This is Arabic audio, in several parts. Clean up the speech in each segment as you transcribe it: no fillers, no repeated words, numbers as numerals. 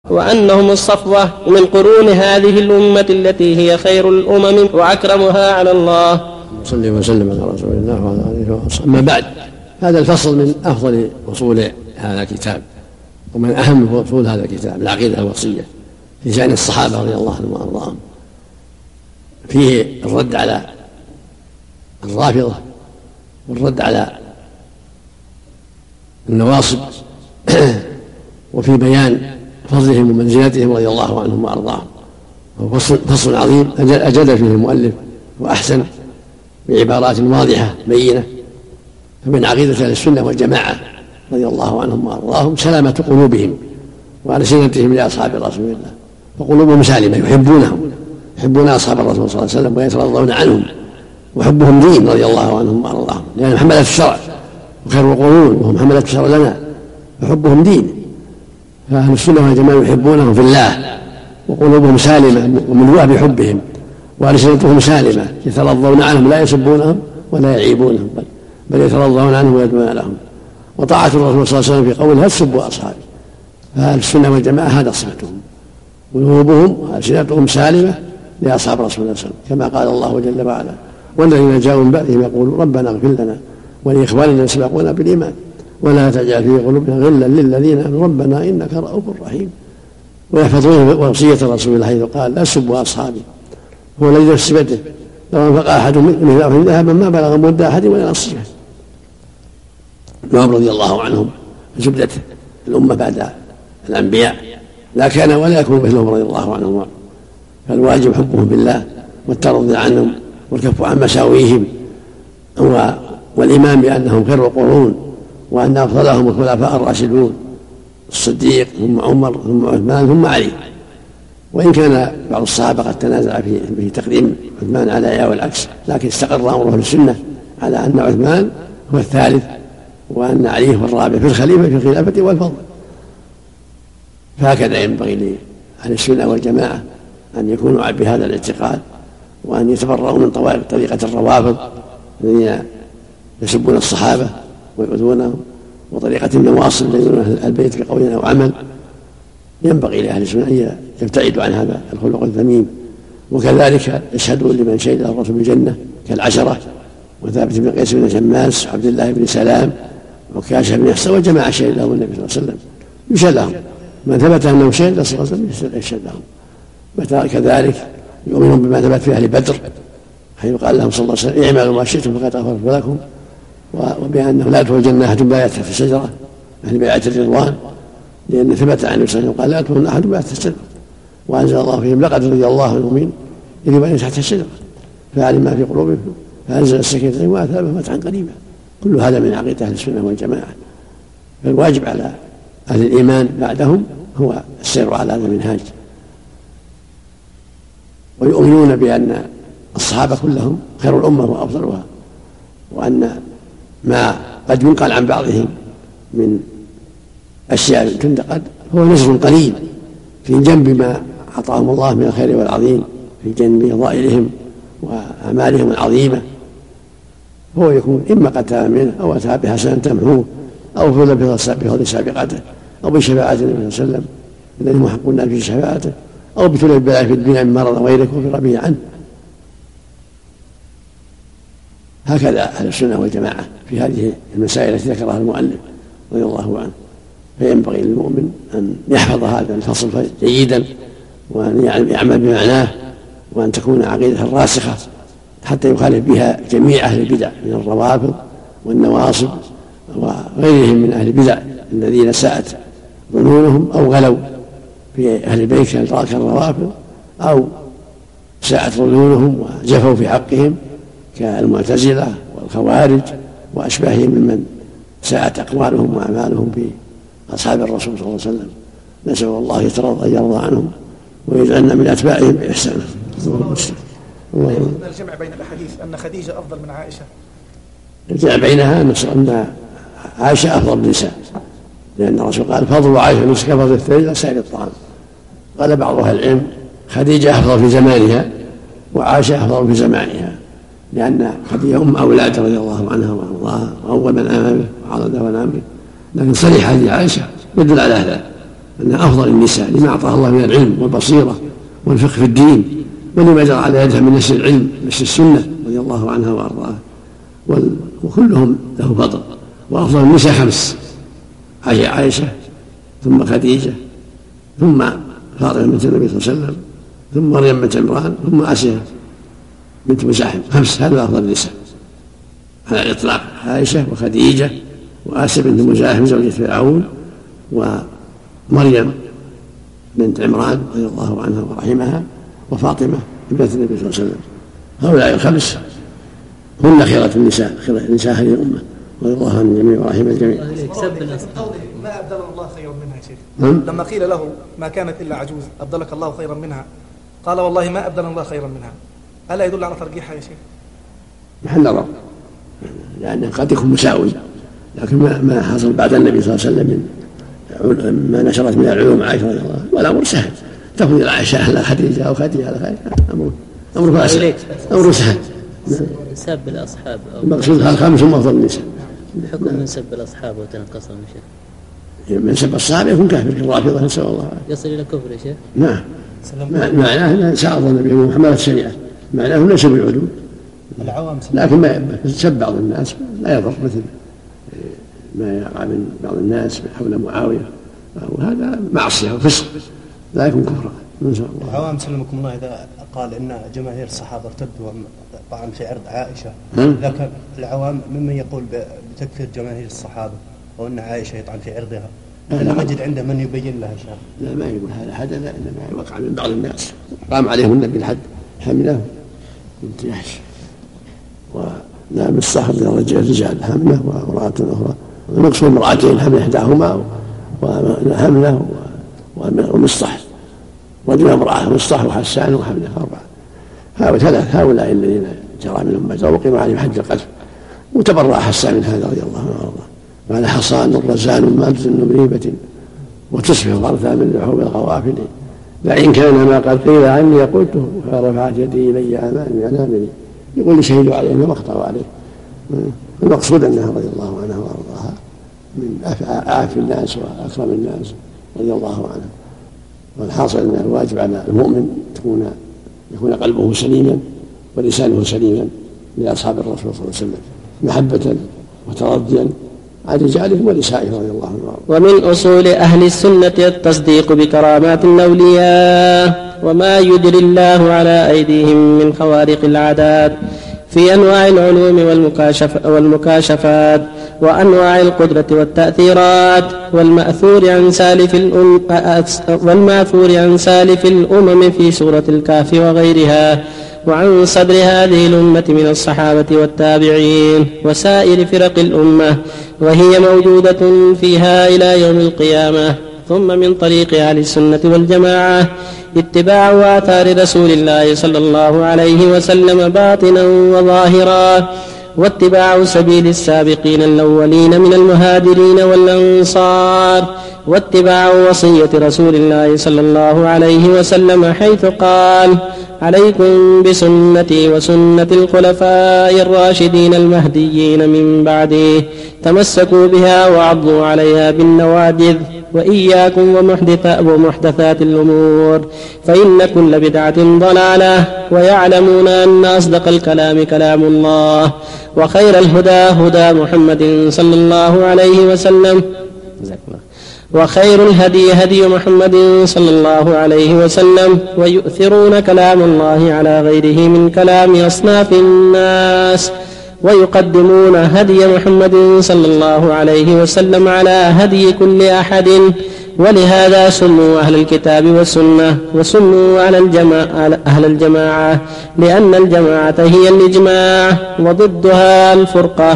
وأنهم الصفوة من قرون هذه الأمة التي هي خير الأمم وأكرمها على الله. صلى وسلم على رسول الله وعلى آله وصحبه. أما بعد، هذا الفصل من أفضل فصول هذا الكتاب ومن أهم فصول هذا الكتاب، العقيدة الوصية في شأن الصحابة رضي الله عنهم وأرضاهم. فيه الرد على الرافضة والرد على النواصب وفي بيان فضلهم ومنزلتهم رضي الله عنهم وأرضاهم. فصل عظيم أجاد فيه المؤلف وأحسن بعبارات واضحة بينة. فمن عقيدة أهل السنة والجماعة رضي الله عنهم وأرضاهم سلامة قلوبهم وألسنتهم لأصحاب رسول الله، وقلوبهم سالمة، يحبون أصحاب الرسول صلى الله عليه وسلم ويترضون عنهم، وحبهم دين رضي الله عنهم وأرضاهم، لأنهم حملة الشرع وخير القرون وهم حملة الشرع لنا، وحبهم دين. فأهل السنة والجماعة يحبونهم في الله وقلوبهم سالمة وملوءة بحبهم، وألسنتهم سالمة يترضون عنهم، لا يسبونهم ولا يعيبونهم، بل يترضون عنهم ويدعون لهم. وطاعة الرسول صلى الله عليه وسلم في قوله لا تسبوا أصحابي. فأهل السنة والجماعة هذا صفتهم، قلوبهم وألسنتهم سالمة لأصحاب رسول الله صلى الله عليه وسلم، كما قال الله جل وعلا والذين جاءوا من بعدهم يقولون ربنا اغفر لنا ولإخواننا الذين سبقونا بالإيمان ولا تجعل في قلوبنا غلا للذين آمنوا ربنا إنك رؤوف رحيم. ويحفظون وصية رسول الله حيث قال لا تسبوا أصحابي هو الذي نفس بيده لو أنفق أحد منهم ذهبا ما بلغ مد أحد ولا نصيبه. وهم رضي الله عنهم زبدة الأمة بعد الأنبياء، لا كان ولا يكون مثلهم رضي الله عنهم. فالواجب حبهم بالله والترضي عنهم والكف عن مساويهم، والإيمان بأنهم خير القرون وأن أفضلهم الخلفاء الراشدون الصديق ثم عمر ثم عثمان ثم علي. وإن كان بعض الصحابة قد تنازع في تقديم عثمان على علي والعكس، لكن استقر أمره السنة على أن عثمان هو الثالث وأن علي هو الرابع في الخلافة والفضل. فهكذا ينبغي لأهل السنة والجماعة أن يكونوا بهذا الاعتقاد، وأن يتبرؤوا من طريقة الروافض الذين يسبون الصحابة ويؤذونهم، وطريقة النواصب الذين يؤذون البيت بقول أو عمل. ينبغي لأهل السنة أن يبتعدوا عن هذا الخلق الذميم. وكذلك يشهدون لمن شهد الرسول بالجنة كالعشرة وثابت بن قيس بن شماس وعبد الله بن سلام وكاشف بن حسن والجماعة شهد لهم النبي صلى الله عليه وسلم، يشهد لهم من ثبت أنه شهد صلى الله عليه وسلم يشهد لهم. كذلك يؤمنون بما ثبت في أهل بدر حيث قال لهم صلى الله عليه وسلم اعملوا ما شئتم فقد غفرت لكم، وبأنه لا يدخل الجنة أحد بايعة تحت الشجرة أهل بيعة الرضوان، لأن ثبت عن النبي صلى الله عليه وسلم قال لا يدخل أحد بايعة تحت الشجرة، وأنزل الله فيهم لقد رضي الله عن المؤمنين إذ يبايعون تحت الشجرة فعلم ما في قلوبهم فأنزل السكينة وأثابهم فتحا قريبا. كل هذا من عقيدة أهل السنة والجماعة. فالواجب على أهل الإيمان بعدهم هو السير على هذا المنهاج. ويؤمنون بأن الصحابة كلهم خير الأمة وأفضلها، وأن ما قد ينقل عن بعضهم من أشياء تنتقد هو نزل قليل في جنب ما أعطاهم الله من الخير والعظيم، في جنب فضائلهم وأعمالهم العظيمة. هو يكون إما قد تاب منه أو أتى بحسنة تمحوه أو فضل بفضل سابقته أو بشفاعة النبي صلى الله عليه وسلم الذي محقون في شفاعته أو ابتلي بالبلاء في الدنيا من مرض غيره وفر به عنه. هكذا أهل السنة والجماعة في هذه المسائل التي ذكرها المؤلف رضي الله عنه. فينبغي للمؤمن أن يحفظ هذا الفصل جيدا وأن يعمل بمعناه، وأن تكون عقيدة راسخة حتى يخالف بها جميع أهل البدع من الروافض والنواصب وغيرهم من أهل البدع الذين ساءت ظنونهم أو غلوا في أهل البيت كالروافض أو ساءت ظنونهم وجفوا في حقهم كالمعتزلة والخوارج وأشباههم ممن ساءت أقوالهم وأعمالهم في أصحاب الرسول صلى الله عليه وسلم. نسأل الله أن يرضى عنهم ويجعلنا من أتباعهم بإحسان. لا يمكن الجمع بين الأحاديث أن خديجة أفضل من عائشة. الجمع بينها أن عائشة أفضل من النساء، لأن الرسول قال فضل عائشة نصف كفضل الثلج على سائر الطعام. قال بعض أهل العلم خديجة أفضل في زمانها وعائشة أفضل في زمانها، لأن خديجة أم أولاد رضي الله عنها وأرضاها وأول من آمن به وعرض ونام به، لكن صريح هذه عائشة يدل على هذا أنها أفضل النساء لما أعطاها الله من العلم والبصيرة والفقه في الدين، ولما جرى على يدها من نشر العلم نشر السنة رضي الله عنها وأرضاها، وكلهم له فضل. وأفضل النساء 5: عائشة، ثم خديجة، ثم فاطمة بنت النبي صلى الله عليه وسلم، ثم مريم بنت عمران، ثم آسيا بنت مزاحم. 5 هذا أفضل النساء على الإطلاق: عائشة وخديجة وآسيا بنت مزاحم زوجة فرعون، ومريم بنت عمران رضي الله عنها ورحمها، وفاطمة بنت النبي صلى الله عليه وسلم. هؤلاء 5 هن خيرة النساء، خيرة نساء هذه الأمة رضي الله عن الجميع ورحم الجميع. ما أبدل الله خيرا منها يا شيخ. لما قيل له ما كانت إلا عجوز أبدلك الله خيرا منها، قال والله ما أبدل الله خيرا منها. ألا يدل على ترجيحها يا شيخ؟ محل نظر، لأنه قد يكون مساوي، لكن ما حصل بعد النبي صلى الله عليه وسلم من ما نشرت من العلوم عائشة رضي الله عنها، والأمر سهل. تأخذ العائشة على خديجة أو خديجة على خديجة، أمر سهل، أمر سهل. سب الأصحاب المقصود ال5 هم أفضل النساء. حكم من سب الأصحاب وتنقصهم يا شيخ؟ من سب الصحابة يكون كافر كالرافضة، نسأل الله العافية. يصل إلى كفر يا شيخ؟ نعم، معناه أنه ساعد النبي وحملت الشريعة، معناه ليس بالعدول، لكن ما سب بعض الناس لا يضر، مثل ما يقع من بعض الناس حول معاوية، وهذا معصية وفسق لا يكون كفرا، نسأل الله. العوام سلمكم الله إذا قال إن جماهير الصحابة ارتدوا طبعا في عرض عائشة، لكن العوام ممن يقول بتكفير جماهير الصحابة وأن عائشة يطعن في عرضها، لم نجد عنده من يبين لها شيء. لا، ما يقول هذا حدث، إنما وقع من بعض الناس قام عليهم النبي الحد، حمله بنت جحش، ونعم الصحر للرجال حمله وامرأة أخرى، المقصود امرأتين، حمل إحداهما وحمله ومصطح، رجل امرأة مصطح وحسان وحمله 4. هؤلاء الذين جرى منهم ما جرى وقيم عليهم حد القذف، وتبرأ حسان من هذا رضي الله عنه وارضاه. قال: حصان رزان مابز بريبة وتصبح غرثا من لحوم الغوافل، لئن كان ما قد قيل عني قلته فرفعت يدي إلي أمامي. يقول لي شهدوا عليه ما اخطأوا عليه. المقصود أنها رضي الله عنها وارضاها من أعف الناس وأكرم الناس رضي الله عنها. والحاصل أن الواجب على المؤمن يكون قلبه سليما ولسانه سليما لأصحاب الرسول صلى الله عليه وسلم، محبة وترضيا عن رجالهم ونسائهم رضي الله عنهم. ومن أصول أهل السنة التصديق بكرامات الأولياء وما يجري الله على أيديهم من خوارق العادات في أنواع العلوم والمكاشفات وأنواع القدرة والتأثيرات، والمأثور عن سالف الأمم في سورة الكهف وغيرها، وعن صدر هذه الأمة من الصحابة والتابعين وسائر فرق الأمة، وهي موجودة فيها إلى يوم القيامة. ثم من طريق أهل السنة والجماعة اتباع آثار رسول الله صلى الله عليه وسلم باطنا وظاهرا، واتباع سبيل السابقين الأولين من المهاجرين والأنصار، واتباع وصية رسول الله صلى الله عليه وسلم حيث قال: عليكم بسنتي وسنة الخلفاء الراشدين المهديين من بعدي، تمسكوا بها وعضوا عليها بالنواجذ، وإياكم ومحدثات الأمور، فإن كل بدعة ضلالة، ويعلمون أن أصدق الكلام كلام الله، وخير الهدى هدى محمد صلى الله عليه وسلم، وخير الهدي هدي محمد صلى الله عليه وسلم، ويؤثرون كلام الله على غيره من كلام أصناف الناس، ويقدمون هدي محمد صلى الله عليه وسلم على هدي كل أحد، ولهذا سموا أهل الكتاب والسنة، وسموا أهل الجماعة، لأن الجماعة هي الإجماع وضدها الفرقة.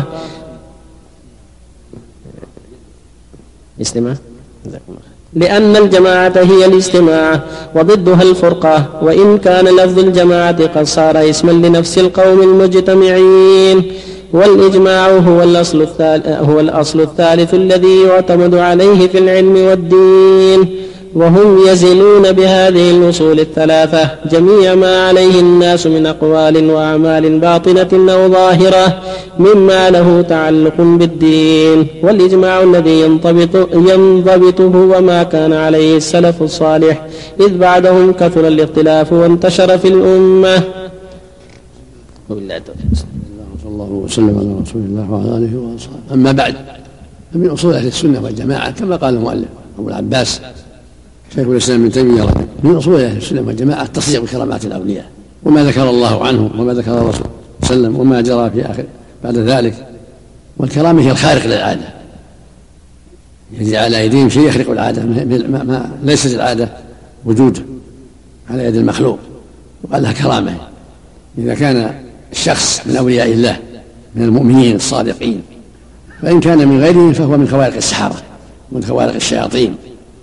لأن الجماعة هي الاجتماع وضدها الفرقة، وإن كان لفظ الجماعة قد صار اسما لنفس القوم المجتمعين، والإجماع هو الأصل الثالث الذي يعتمد عليه في العلم والدين، وهم يزنون بهذه الأصول الثلاثة جميع ما عليه الناس من أقوال وأعمال باطنة أو ظاهرة مما له تعلق بالدين، والإجماع الذي ينضبطه وما كان عليه السلف الصالح، إذ بعدهم كثر الاختلاف وانتشر في الأمة. صلى الله وسلم على رسول الله وعلى آله وأصحابه. أما بعد، فمن أصول أهل السنة والجماعة كما قال المؤلف أبو العباس شيخ الإسلام ابن تيمية من أصول أهل السنة والجماعة التصديق بكرامات الأولياء وما ذكر الله عنه وما ذكر الرسول صلى الله عليه وسلم وما جرى في آخر بعد ذلك. والكرامة هي الخارق للعادة، يجري على أيديهم شيء يخرق العادة، ما ليست العادة وجوده على يد المخلوق، وقال لها كرامة. إذا كان الشخص من أولياء الله من المؤمنين الصادقين، فإن كان من غيرهم فهو من خوارق السحرة ومن خوارق الشياطين.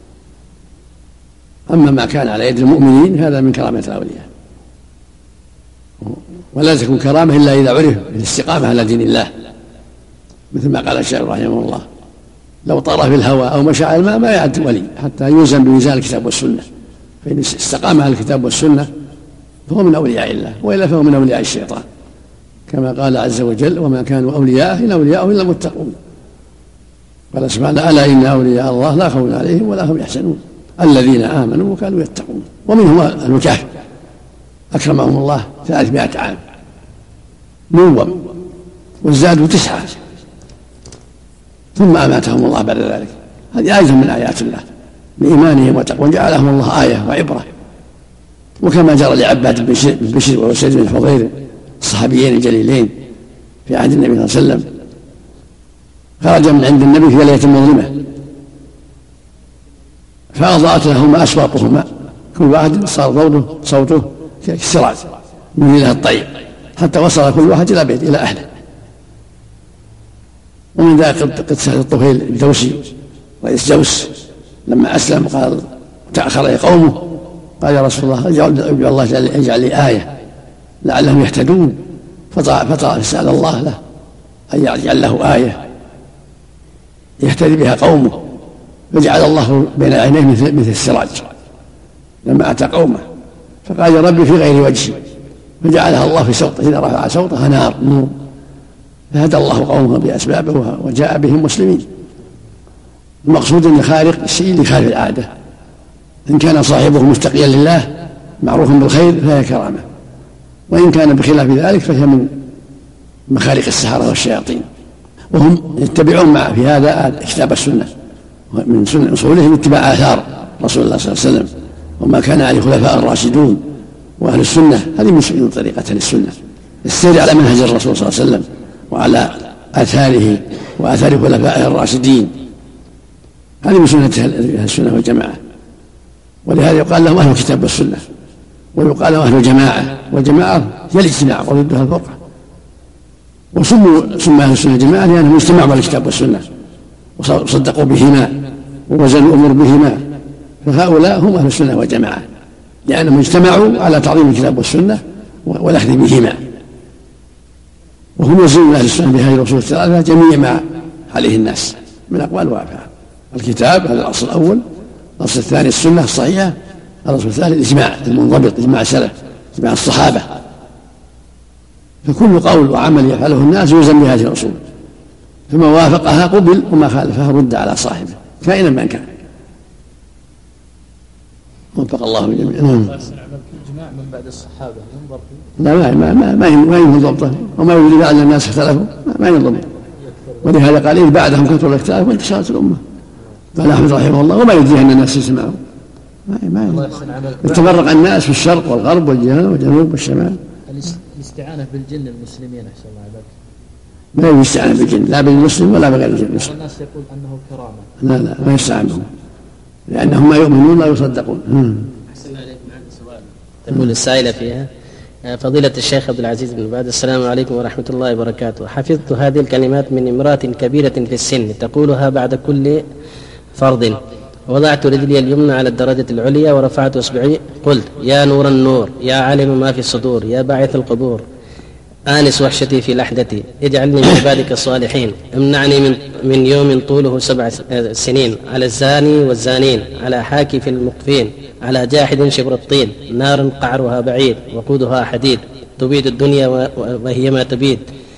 أما ما كان على يد المؤمنين هذا من كرامة الأولياء، ولا تكون كرامة إلا إذا عرف بالاستقامة على دين الله، مثل ما قال الشيخ رحمه الله لو طار في الهواء أو مشى على الماء ما يعد ولي حتى يوزن بميزان الكتاب والسنة، فإن استقام على الكتاب والسنة فهو من أولياء الله، وإلا فهو من أولياء الشيطان، كما قال عز وجل وما كانوا أولياءه إن أولياءه إلا المتقون. قال سبحانه ألا إن أولياء الله لا خوف عليهم ولا هم يحزنون الذين آمنوا وكانوا يتقون. ومنهم الكهف أكرمهم الله 300 عام نوم وازدادوا 9 ثم أماتهم الله بعد ذلك. هذه آية من آيات الله بإيمانهم وتقوى جعلهم الله آية وعبرة. وكما جرى لعباد بن بشر وسيد بن الحضير الصحابيين الجليلين في عهد النبي صلى الله عليه وسلم، خرج من عند النبي في ليلة مظلمة فأضاءت لهما أسواقهما، كل واحد صار صوته كالسراج من إله الطيب حتى وصل كل واحد إلى بيت إلى أهله. ومن ذلك قصة الطفيل الدوسي رئيس جوس لما أسلم قال تأخر قومه قال يا رسول الله ادعو الله يجعل لي آية لعلهم يهتدون، فسأل الله له أن يجعل له آية يهتدي بها قومه، فجعل الله بين عينيه مثل السراج لما أتى قومه، فقال يا ربي في غير وجهي، فجعلها الله في صوته إذا رفع صوتها نور، فهدى الله قومه بأسبابه وجاء بهم مسلمين. المقصود أن خارق الشيء لخارق العادة، إن كان صاحبه مستقيا لله معروف بالخير فهي كرامة، وإن كان بخلاف ذلك فهي من مخارق السحرة والشياطين. وهم يتبعون في هذا كتاب السنة، من سنة أصولهم اتباع آثار رسول الله صلى الله عليه وسلم وما كان عليه الخلفاء الراشدون وأهل السنة. هذه من طريقة أهل السنة السير على منهج الرسول صلى الله عليه وسلم وعلى آثاره وآثار خلفائه الراشدين، هذه من سنة أهل السنة والجماعة. ولهذا يقال لهم أهل الكتاب والسنة، ويقال لهم أهل الجماعة، والجماعة هي الاجتماع وضدها الفرقة. وسموا أهل السنة جماعة لأنهم اجتمعوا على الكتاب والسنة وصدقوا بهما ووزنوا الأمور بهما، فهؤلاء هم أهل السنة والجماعة لأنهم اجتمعوا على تعظيم الكتاب والسنة والأخذ بهما. وهم يزنون أهل السنة بهذه الأصول الثلاثة جميع ما عليه الناس من أقوال وأفعال. الكتاب هذا الأصل الأول، الأصل الثاني السنة الصحيحة، الأصل الثالث الإجماع المنضبط، إجماع السلف، إجماع الصحابة. فكل قول وعمل يفعله الناس يلزم بهذه الأصول، فما وافقها قبل وما خالفها رد على صاحبه كائنا من كان. وفق الله جميعا. الجماع من بعد الصحابة ينظر فيه؟ لا ما ينظر ضبطه، وما يوجد بعد الناس اختلفوا ما ينظر. ولهذا قال بعدهم كثر الاختلاف وانتشرت الأمة. قال أحمد رحمه الله وما يدري أن الناس يسمعون، ما يتفرق الناس في الشرق والغرب والجهة والجنوب والشمال. الاستعانة بالجن المسلمين أحسن الله عليك، ما يستعان بالجن لا بالمسلم ولا بغير الجن. الناس يقول أنه كرامة. لا ما يستعان بهم لأنهم ما يؤمنون لا يصدقون. أحسن الله عليك. معك سؤال تقول السائلة فيها: فضيلة الشيخ عبد العزيز بن باز، السلام عليكم ورحمة الله وبركاته. حفظت هذه الكلمات من امرأة كبيرة في السن تقولها بعد كل فرض: وضعت رجلي اليمنى على الدرجة العليا ورفعت إصبعي قلت: يا نور النور، يا عالم ما في الصدور، يا باعث القبور، آنس وحشتي في لحدتي، اجعلني من عبادك الصالحين، امنعني من يوم طوله 7 سنين، على الزاني والزانين، على حاكي في المقفين، على جاحد شبر الطين، نار قعرها بعيد وقودها حديد، تبيد الدنيا وهي ما تبيد.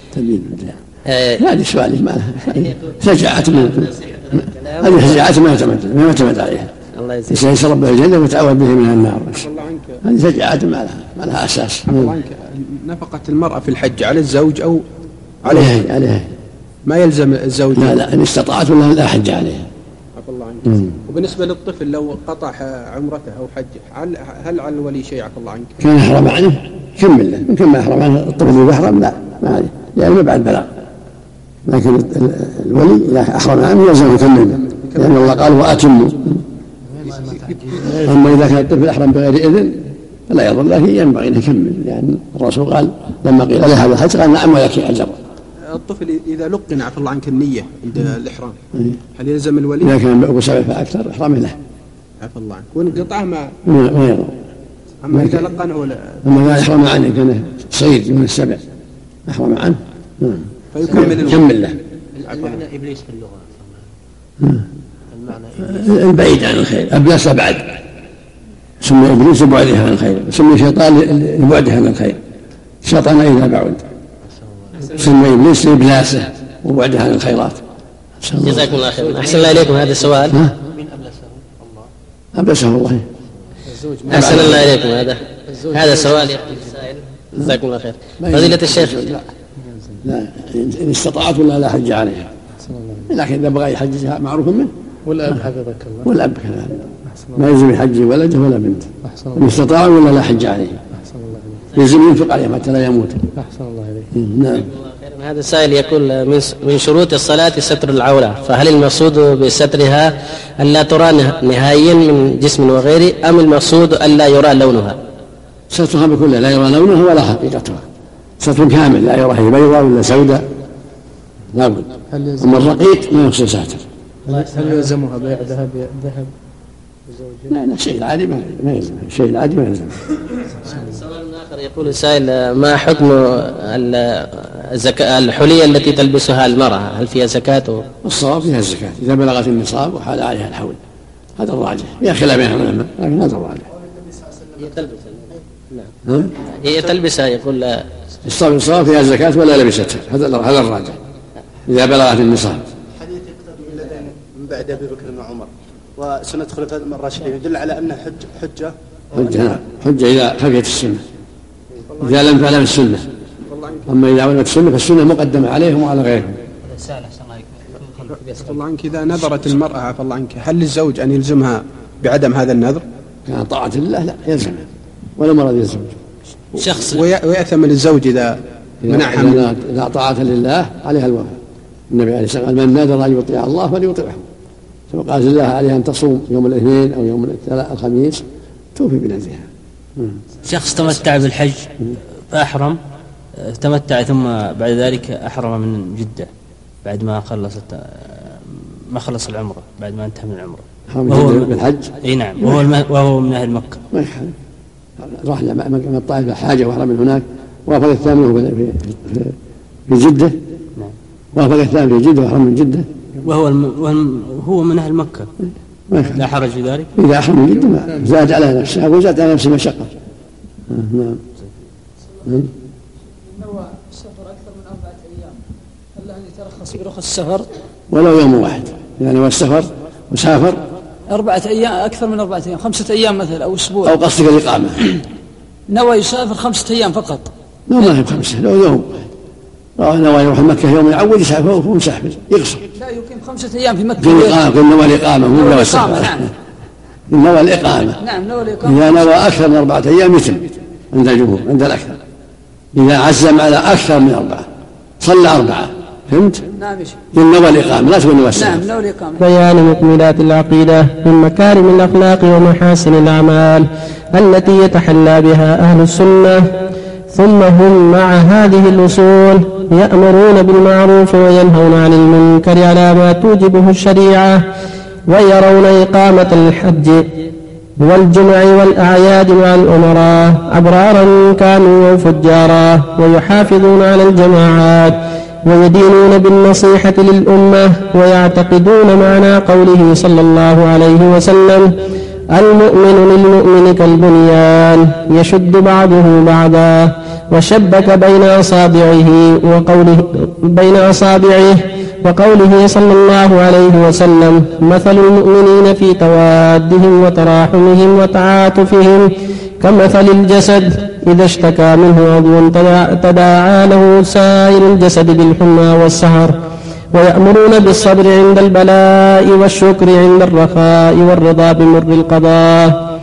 هذه سؤال ما شجاعة هذه شجاعة ما يعتمد عليها. الله يجزيك. يشرب به الجنة ويتعوذ به من النار. هذه شجاعة ما لها أساس. نفقة المرأة في الحج على الزوج أو عليها ما يلزم الزوج؟ لا إن استطاعت ولا لا حج عليها. الله عنك. وبالنسبة للطفل لو قطع عمرته أو حجه هل على الولي شيء؟ عفى الله عنك. كان يحرم عنه كمل له، يمكن ما يحرم عنه الطفل اللي يحرم لا ما عليه لأنه بعد بلاغ، لكن الولي إذا أحرم عنه يلزم يكمل لأن الله قال وأتموا. أما إذا كان الطفل أحرم بغير إذن فلا يضر، لكن ينبغي أن يكمل لأن الرسول قال لما قيل له هذا الحج قال نعم ولك أجر. الطفل إذا لقن عفى الله عنك النية عند الإحرام هل يلزم الولي؟ إذا كان أبو 7 فأكثر إحرامه له عفى الله عنك، وانقطعه ما يضر. أما إذا لقنه ولا أما إذا أحرم عنه كان صغير من 7 أحرم عنه فيكمل له. المعنى إبليس في اللغة البعيد عن الخير، أبلس بعد سمي إبليس لبعده عن الخير، سمي شيطان لبعده عن الخير، شيطان إذا بعد سمي إبليس لإبلاسه وبعده عن الخيرات. جزاكم الله خير. أحسن الله إليكم. هذا السؤال من أبلسه الله. أحسن الله إليكم. هذا سؤال يقول السائل. جزاكم الله خير. فضيلة الشيخ لا إن استطاعت ولا لا حج عليها، لكن إذا بغى يحججها معروف منه والأب حفظك الله والأب كذلك ما يلزم يحجج ولده ولا بنته إن استطاع ولا لا حج عليه، يلزم ينفق عليه حتى لا يموت. أحسن الله إليك. نعم. هذا السائل يقول من شروط الصلاة ستر العورة، فهل المقصود بسترها ألا ترى نهائيا من جسم وغيره أم المقصود ألا يرى لونها؟ سترها بكلها لا يرى لونها ولا حقيقتها، ستر كامل لا يرى هي بيضاء ولا سوداء لابد. أما الرقيق ما يقصد ساتر. هل يلزمها بيع ذهب لا شيء العادي ما يلزم، شيء العادي ما يلزم. سؤال آخر يقول السائل ما حكم الحلية التي تلبسها المرأة، هل فيها زكاة؟ الصواب فيها الزكاة إذا بلغت النصاب وحال عليها الحول، هذا الراجح، فيها خلاف بين العلماء لكن هذا الراجح. هي تلبسها. نعم. هي تلبسها يقول الصواب فيها الزكاة ولا لبستها، هذا الراجح إذا بلغت النصاب. حديث يقتضي اللذين من بعد أبي بكر وعمر وسنة خلفاء الراشدين يدل على أن حجة إذا خفيت السنة، إذا لم تعلم السنة. أما إذا علمت السنة فالسنة مقدمة عليهم وعلى غيرهم. عفى الله عنك إذا نذرت المرأة عفى الله عنك هل للزوج أن يلزمها بعدم هذا النذر؟ كان طاعة لله لا يلزمها ولا مرض يلزم شخص ويأثم للزوج إذا منعها. إذا طاعة لله عليها الوفاء. النبي عليه الصلاة والسلام من نذر أن يطيع الله فليطيعه، فقال الله عليها أن تصوم يوم الاثنين أو يوم الخميس توفي بنذرها. شخص تمتع بالحج فأحرم، تمتع ثم بعد ذلك أحرم من جدة بعد ما خلص العمرة، بعد ما انتهى من العمرة وهو بالحج. اي نعم. وهو من أهل مكة ما يحرم، راح من الطائف حاجة وأحرم من هناك، وافق الثامن في جدة. نعم. وافق الثامن في جدة وأحرم من جدة وهو من أهل مكة لا حرج في ذلك. إذا أحرم من جدة ما زاد على نفسه وزاد على نفسه مشقة. نعم. نوى السفر أكثر من 4 أيام هل له أن يترخص برخص السفر ولو يوم واحد؟ يعني هو السفر وسافر 4 أيام أكثر من 4 أيام 5 أيام مثلا أو أسبوع أو قصدك الإقامة نوى يسافر 5 أيام فقط. لا ما هي 5 لو يوم نوى يروح مكة يوم يعود يسافر وهو مسافر يقصر. لا يقيم 5 أيام في مكة في الإقامة نوى الإقامة مو نوى السفر. نعم. نوى الإقامة. نعم نوى الإقامة. إذا نوى أكثر من 4 أيام يتم عند الجمهور عند الأكثر. إذا عزم على أكثر من 4 صلى 4 فهمت؟ نعم. نوى الإقامة لا تقول نوى السفر. نعم نوى الإقامة. بيان مكملات العقيدة من مكارم الأخلاق ومحاسن الأعمال التي يتحلى بها أهل السنة، ثم هم مع هذه الأصول يأمرون بالمعروف وينهون عن المنكر على ما توجبه الشريعة، ويرون إقامة الحج والجمع والأعياد مع الأمراء أبرارا كانوا أو فجارا، ويحافظون على الجماعات ويدينون بالنصيحة للأمة، ويعتقدون معنى قوله صلى الله عليه وسلم: المؤمن للمؤمن كالبنيان يشد بعضه بعضا، وشبك بين أصابعه وقوله صلى الله عليه وسلم: مثل المؤمنين في توادهم وتراحمهم وتعاطفهم كمثل الجسد إذا اشتكى منه عضو تداعى له سائر الجسد بالحمى والسهر. ويأمرون بالصبر عند البلاء والشكر عند الرخاء والرضا بمر القضاء،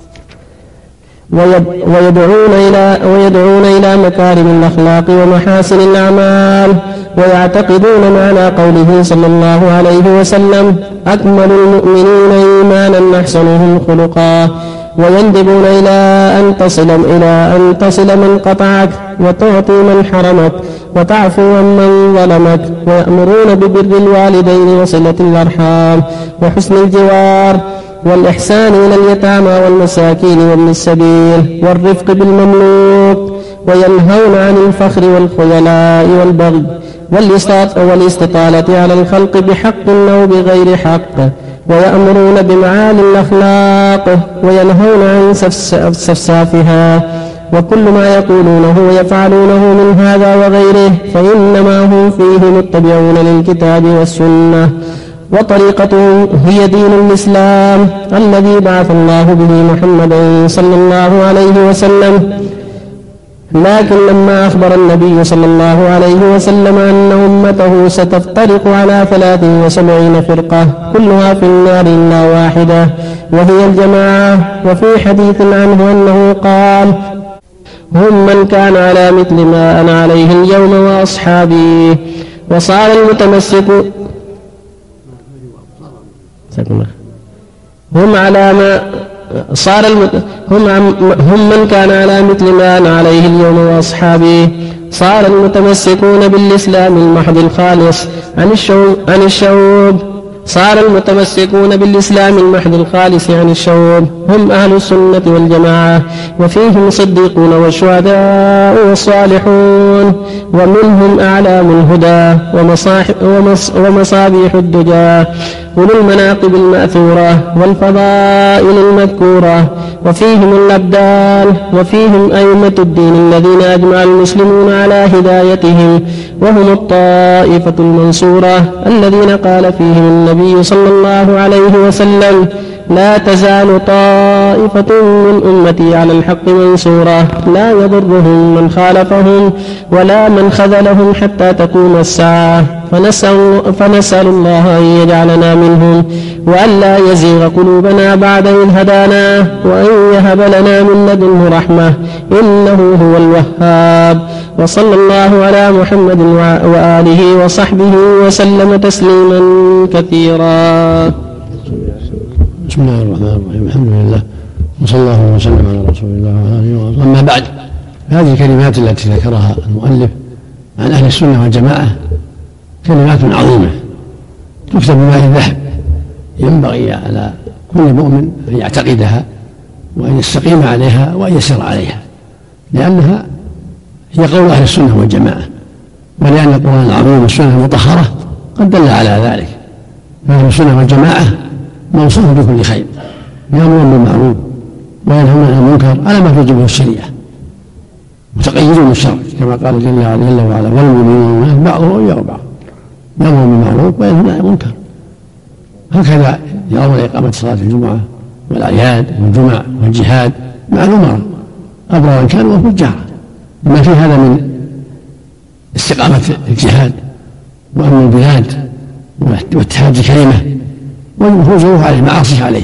ويدعون إلى مكارم الأخلاق ومحاسن الأعمال، ويعتقدون معنى قوله صلى الله عليه وسلم: أكمل المؤمنين إيمانا أحسنهم خلقا، ويندبون إلى أن تصل من قطعك، وتعطي من حرمك، وتعفو عمن ظلمك، ويأمرون ببر الوالدين وصلة الأرحام وحسن الجوار، والإحسان إلى اليتامى والمساكين وابن السبيل، والرفق بالمملوك، وينهون عن الفخر والخيلاء والبغي والاستطالة على الخلق بحق أو بغير حق، ويأمرون بمعالي الأخلاق، وينهون عن سفسافها. وكل ما يقولونه ويفعلونه من هذا وغيره فإنما هم فيه متبعون للكتاب والسنة، وطريقته هي دين الإسلام الذي بعث الله به محمدا صلى الله عليه وسلم. لكن لما أخبر النبي صلى الله عليه وسلم أن أمته ستفترق على 73 فرقة كلها في النار إلا واحدة وهي الجماعة، وفي حديث عنه أنه قال: هم من كان على مثل ما أنا عليه اليوم وأصحابي. وصار المتمسك هم من كان على مثل ما أنا عليه اليوم وأصحابي. صار المتمسكون بالإسلام المحض الخالص عن الشعوب عن الشعوب هم أهل السنة والجماعة، وفيهم صديقون والشهداء والصالحون، ومنهم أعلام الهدى ومصابيح الدجى، أولو المناقب المأثورة والفضائل المذكورة، وفيهم الأبدال، وفيهم أئمة الدين الذين أجمع المسلمون على هدايتهم، وهم الطائفة المنصورة الذين قال فيهم النبي صلى الله عليه وسلم: لا تزال طائفة من أمتي على الحق منصورة لا يضرهم من خالفهم ولا من خذلهم حتى تقوم الساعة. فنسأل الله أن يجعلنا منهم، وأن لا يزيغ قلوبنا بعد إذ هدانا، وأن يهب لنا من لدنه رحمة إنه هو الوهاب. وصلى الله على محمد وآله وصحبه وسلم تسليما كثيرا. بسم الله الرحمن الرحيم. الحمد لله وصلى الله وسلم على رسول الله وعلى اله وصحبه. اما بعد، هذه الكلمات التي ذكرها المؤلف عن اهل السنه والجماعه كلمات عظيمه تكتب بماء الذهب، ينبغي على كل مؤمن ان يعتقدها وان يستقيم عليها وان يسير عليها، لانها هي قول اهل السنه والجماعه، ولان القران العظيم والسنه المطهره قد دل على ذلك. فاهل السنه والجماعه موصوف بكل خير، يأمرون بالمعروف وينهون عن المنكر على ما توجبه الشريعة، متقيدون بالشرع كما قال جل وعلا: والمؤمنون بعضهم أولياء بعض، يأمرون بالمعروف وينهون عن المنكر. هكذا يرون إقامة صلاة الجمعة والأعياد والجمع والجهاد مع الأمراء أبرارا كانوا وفجارا، لما في هذا من استقامة الجهاد وأمن البلاد واتحاد الكلمة ويخرجوه عليه معاصي عليه،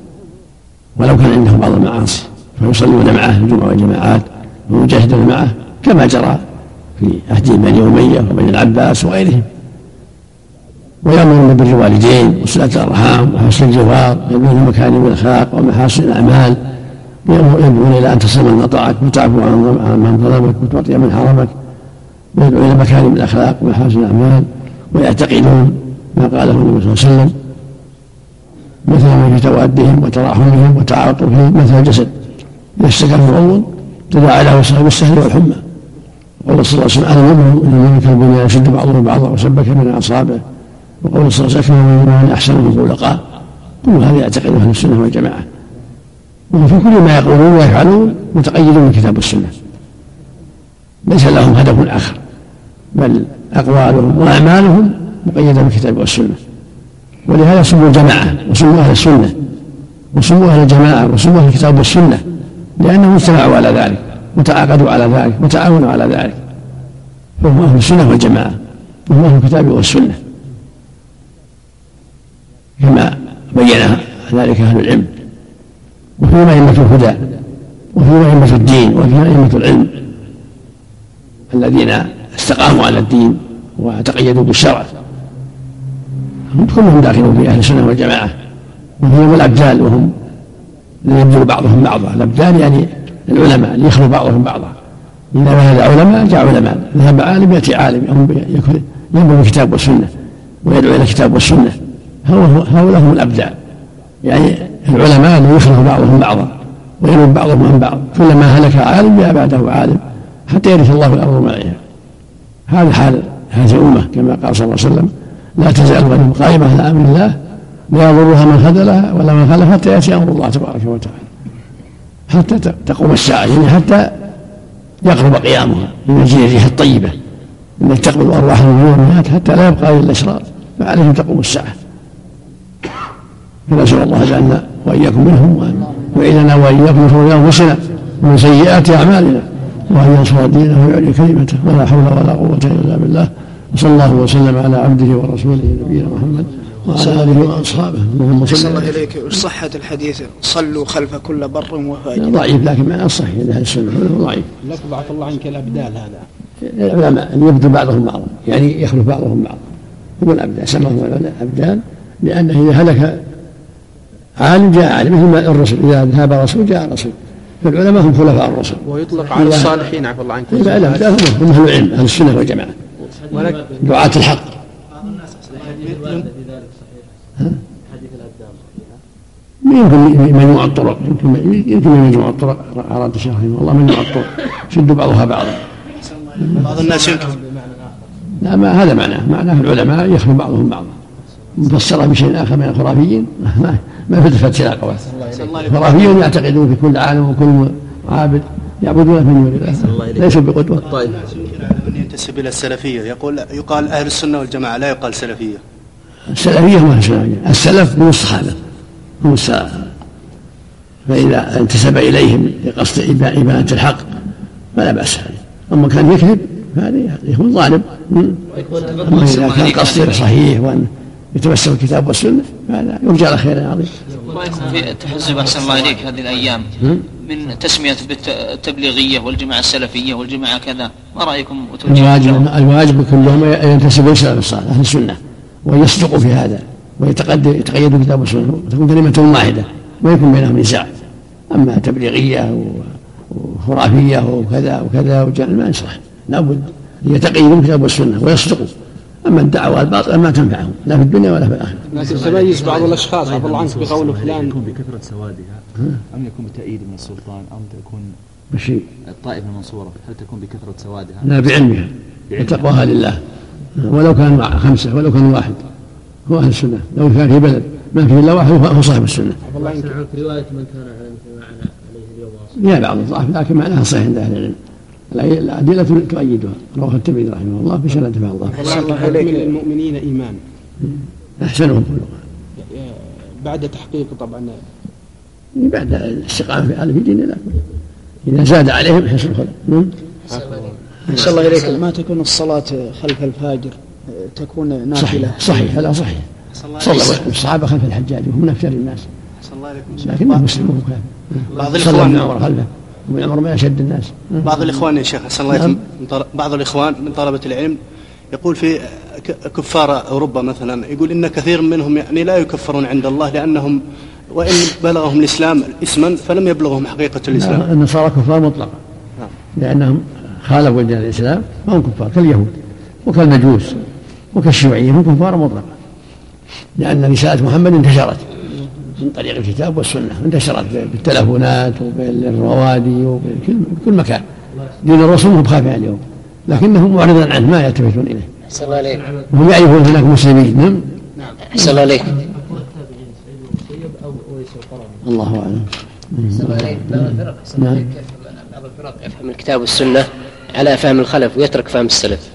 ولو كان عنده بعض المعاصي فيصلون معه الجمعة والجماعات ويجاهدون معه كما جرى في عهد بني أمية وبني العباس وغيرهم. ويأمرون ببر الوالدين وصلة الأرحام وحسن الجوار، يبنون مكارم الأخلاق ومحاسن الأعمال، يدعون إلى أن تصل من قطعك وتعفو عن من ظلمك وتعطي من حرمك، ويدعون إلى مكارم الأخلاق ومحاسن الأعمال، ويعتقدون ما قاله النبي صلى الله عليه وسلم: مثلا في توادهم وتراحمهم وتعاطفهم مثل الجسد إذا اشتكى في عضو تداعى له سائر السهل والحمى. وقول صلى الله عليه وسلم أنا منهم إن المؤمن كالبنيان يشد بعضهم بعضا وشبك من أصابعه. وقول صلى الله عليه وسلم من أحسنهم خلقا. كل هذا يعتقد أهل السنة والجماعة، وفي كل ما يقولون ويفعلون متقيدون من كتاب السنة، ليس لهم هدف آخر، بل أقوالهم وأعمالهم مقيدة بالكتاب والسنة. ولهذا سموا الجماعة وسموا أهل السنة وسموا أهل الجماعة وسموا أهل الكتاب والسنة، لأنهم اجتمعوا على ذلك وتعاقدوا على ذلك وتعاونوا على ذلك، فهم أهل السنة والجماعة وهم أهل الكتاب والسنة كما بين ذلك أهل العلم. وفيهم أئمة الهدى وفيهم أئمة الدين وفيهم أئمة العلم الذين استقاموا على الدين وتقيدوا بالشرع، كلهم داخلون في أهل السنة والجماعة. وفيهم الأبدال وهم اللي يبدل بعضهم بعضا. الأبدال يعني العلماء اللي يخلو بعضهم بعضا، إذا ذهب علماء جاء علماء، ذهب عالم يأتي عالم ينبغي الكتاب والسنة ويدعو إلى الكتاب والسنة. هؤلاء هم الأبدال، يعني العلماء اللي يخلو بعضهم بعضا وينوب بعضهم عن بعض، كلما هلك عالم جاء بعده عالم حتى يرث الله الأرض وما عليها. هذا حال هذه الأمة كما قال صلى الله عليه وسلم لا تزال الغنم قائمة على أمر الله لا يضرها من خذلها ولا من خالفها حتى يأتي أمر الله تبارك وتعالى، حتى تقوم الساعة، يعني حتى يقرب قيامها من أجل الريح الطيبة التي تقبل أرواح المؤمنات حتى لا يبقى إلا الأشرار، فعليهم تقوم الساعة. فنسأل الله جعلنا وإياكم منهم وإلنا وإياكم من شرور أنفسنا ومن سيئات أعمالنا، وأن ينصر دينه ويعلي كلمته، ولا حول ولا قوة إلا بالله. وصلى الله وسلم على عبده ورسوله نبينا محمد وعلى آله وأصحابه. اللهم صل الله إليك. صحة الحديث صلوا خلف كل بر وفاجر ضعيف، لكن ما صحيح عند أهل السنة ضعيف. لكن ضعف الله عنك الأبدال هذا العلماء أن يبدو بعضهم بعضا، يعني يخلف بعضهم بعضا، هم الأبدال سماهم الأبدال، لأنه إذا هلك عالم جاء عالم، مثل ما الرسل إذا ذهب رسول جاء رسول، فالعلماء هم خلفاء الرسل. ويطلق على الصالحين عفى الله عنك. لا هم أهل العلم أهل السنة والجماعة دعاة الحق. يمكن مجموعة الطرق، يمكن مجموعة الطرق أراد الشيخ رحمه الله مجموعة الطرق شد بعضها بعضا. بعض الناس يمكن لا، ما هذا معناه العلماء يخلو بعضهم بعضا، مفسرة بشيء آخر من الخرافيين ما في فتح الأقوال. الخرافيون يعتقدون في كل عالم وكل عابد يعبدون من دون الله، ليسوا بقدوة. طيب من ينتسب إلى السلفية يقال أهل السنة والجماعة، لا يقال سلفية. السلفية هم السلفية، السلف هم الصحابة هم السلف، فإذا انتسب إليهم لقصد إبانة الحق فلا بأس عليه. أما كان يكذب فهذا يكون ظالم. أما إذا كان قصده صحيح وأن يتمسك بالكتاب والسنة فهذا يرجى له خير عظيم. ما يكون في التحزب أحسن الله إليك هذه الأيام من تسمية بالتبليغية والجماعة السلفية والجماعة كذا، ما رأيكم؟ الواجب كلهم ينتسب إلى السلف الصالح أهل السنة ويصدقوا في هذا ويتقيدوا بالكتاب والسنة وتكون كلمة واحدة ما يكون بينهم نزاع. أما تبليغية وخرافية وكذا وكذا وجعل ما يصلح، لابد يتقيدوا بالكتاب والسنة ويصدقوا. أما الدعوة الباطلة ما تنفعهم لا في الدنيا ولا في الآخرة. لكن تميز بعض الأشخاص عفى الله عنك بقول فلان يكون بكثرة سوادها أم يكون بتأييد من السلطان أم تكون بشيء الطائفة المنصورة، هل تكون بكثرة سوادها؟ لا، بعلمها وتقواها لله، ولو كان 5 ولو كان 1 هو أهل السنة. لو كان في بلد ما فيه إلا 1 هو صاحب السنة. رواية من كان على مثل ما عليه اليوم يا بعض الضعف لكن معناها صحيح عند أهل العلم، الأدلة تؤيدها. رواه الترمذي رحمه الله في سند بعض الضعف. من المؤمنين إيمان أحسنهم كلهم بعد تحقيق طبعا بعد الاستقامة في دين الله، إذا زاد عليهم حسن الخلق. أحسن الله إليك. ما تكون الصلاة خلف الفاجر تكون نافلة؟ صحيح لا صحيح. صلى الصحابة خلف الحجاج وهم من أكثر الناس، لكنهم مسلمون كافر. بعض الإخوان خلفه ومن عمر ما أشد الناس. بعض الإخوان يا شيخ أحسن الله بعض الإخوان من طلبة العلم يقول في كفار أوروبا مثلا، يقول إن كثير منهم يعني لا يكفرون عند الله لأنهم وإن بلغهم الإسلام اسما فلم يبلغهم حقيقة الإسلام. النصارى كفار مطلقا لأنهم خالفوا دين الإسلام فهم كفار كاليهود وكالمجوس وكالشيوعيين، هم كفار مطلقا لأن رسالة محمد انتشرت من طريق الكتاب والسنة، انتشرت بالتلفونات وبالروادي وبكل مكان. دين الرسول هم خافي اليوم لكنهم معرضون عنه ما يلتفتون إليه. أحسن الله عليك. هم يعرفون هناك مسلمين. نعم. أحسن الله عليك. الله أعلم. أحسن الله عليك. بعض الفرق يفهم الكتاب والسنة على فهم الخلف ويترك فهم السلف.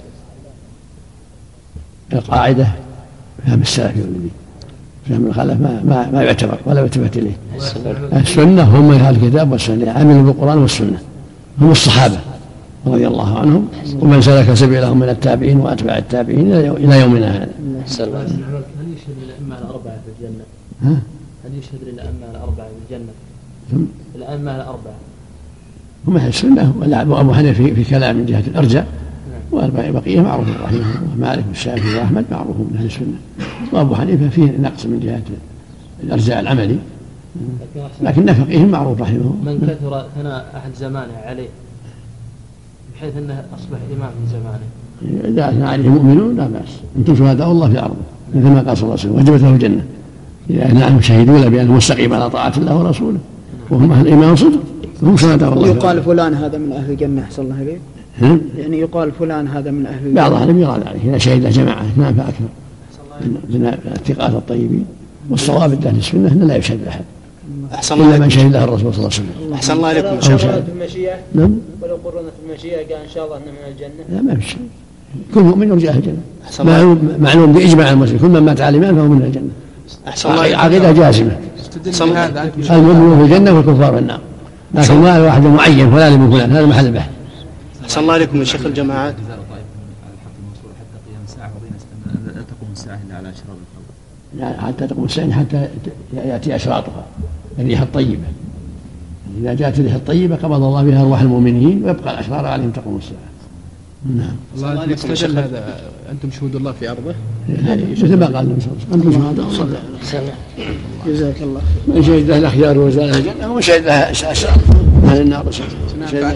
القاعدة فهم السلف والنبي، فهم الخلف ما يعتبر ولا يلتفت إليه. السنة هم أهل الكتاب والسنة، عملوا بالقرآن والسنة، هم الصحابة رضي الله عنهم ومن سلك سبيلهم من التابعين وأتباع التابعين إلى يومنا هذا. هل يشهد للأئمة الأربعة في الجنة؟ هل يشهد للأئمة الأربعة في الجنة؟ الأئمة الأربعة هم أهل السنة، وأبو حنيفة في كلام من جهة الأرجاء، والبقية معروف رحمه الله، مالك والشافعي وأحمد معروف من أهل السنة، وأبو حنيفة فيه نقص من جهة الأرجاء العملي، لكن فقيه معروف رحمه الله. من كثر ثناء أحد زمانه عليه بحيث أنه أصبح إمام من زمانه، إذا أثنى عليه مؤمنون لا بأس، أنتم شهداء الله في أرضه مثل ما قال صلى الله عليه وسلم وجبت له الجنة إذا أثنى عنهم شهدوا بأنه مستقيم على طاعة الله ورسوله وهم أهل الإيمان صدق هم شهداء الله. يقال فلان هذا من أهل الجنة أحسن الله عليك، يعني يقال فلان هذا من أهل الجنة. بعض أهل يراد عليه إذا شهد له جماعة اثنان فأكثر من الثقات الطيبين، والصواب عند أهل السنة أنه لا يشهد أحد إلا من شهد له الرسول صلى الله عليه وسلم. أحسن الله عليكم. إن شاء الله في المشيئة. نعم. ولو قرنا في المشيئة قال إن شاء الله أنه من الجنة. لا ما في شيء، كل مؤمن يرجى أهل الجنة، معلوم بإجماع المسلمين كل من مات على الإيمان فهو من الجنة. أحسن الله عليكم. عقيدة جازمة، المؤمنون في الجنة والكفار في النار، لكن ما واحد معين فلان من فلان، هذا محل البحث. أحسن الله عليكم من شيخ الجماعات. لا تقوم الساعة إلا على أشرار الخمر. يعني حتى تقوم الساعة حتى يأتي أشراطها الريح الطيبة، إذا جاءت الريح الطيبة قبض الله بها أرواح المؤمنين ويبقى الأشرار عليهم تقوم الساعة. نعم. الله عليكم يا شيخ. هذا أنتم شهود الله في أرضه؟ مثل ما قال النبي صلى الله عليه وسلم أنتم شهداء الله. جزاك الله. من شهد له الأخيار وزال الجنة ومن شهد لها أشرار أهل النار.